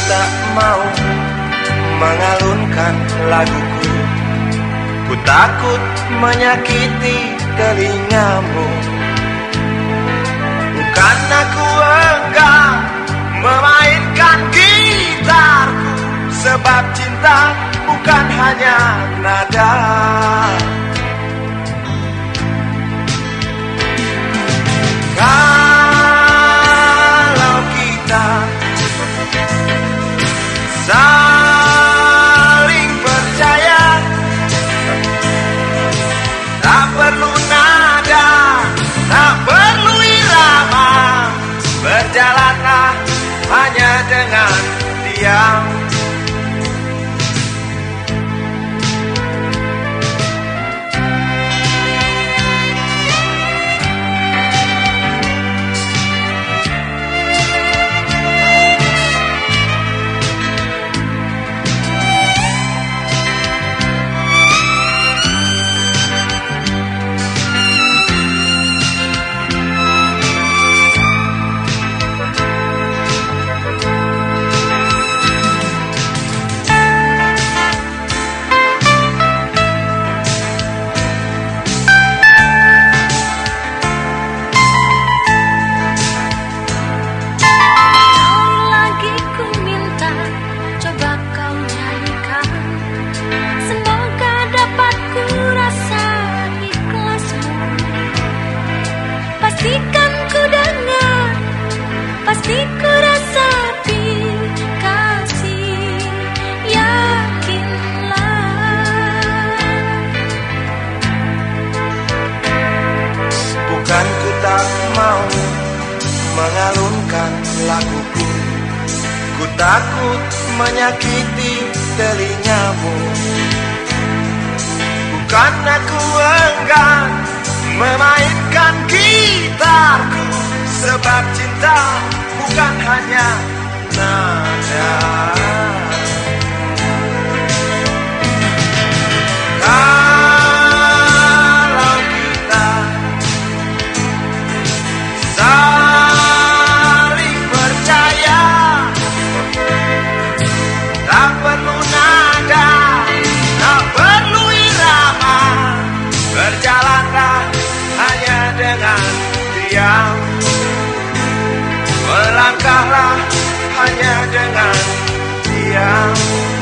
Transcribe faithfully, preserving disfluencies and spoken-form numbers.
tak mau mengalunkan laguku. Ku takut menyakiti telingamu. Bukan aku enggan memainkan gitarku, sebab cinta bukan hanya nada. Kalau kita saling percaya, tak perlu nada, tak perlu irama, berjalanlah hanya dengan diam. Pastikan ku dengar, pasti ku rasapi kasih, yakinlah. Bukan ku tak mau mengalunkan laguku, ku takut menyakiti telingamu. Bukan aku enggan memainkan gitarku, sebab cinta bukan hanya nada. Kalau kita saling percaya, tak perlu nada, tak perlu irama, berjalanlah hanya dengan diam. Melangkahlah hanya dengan diam.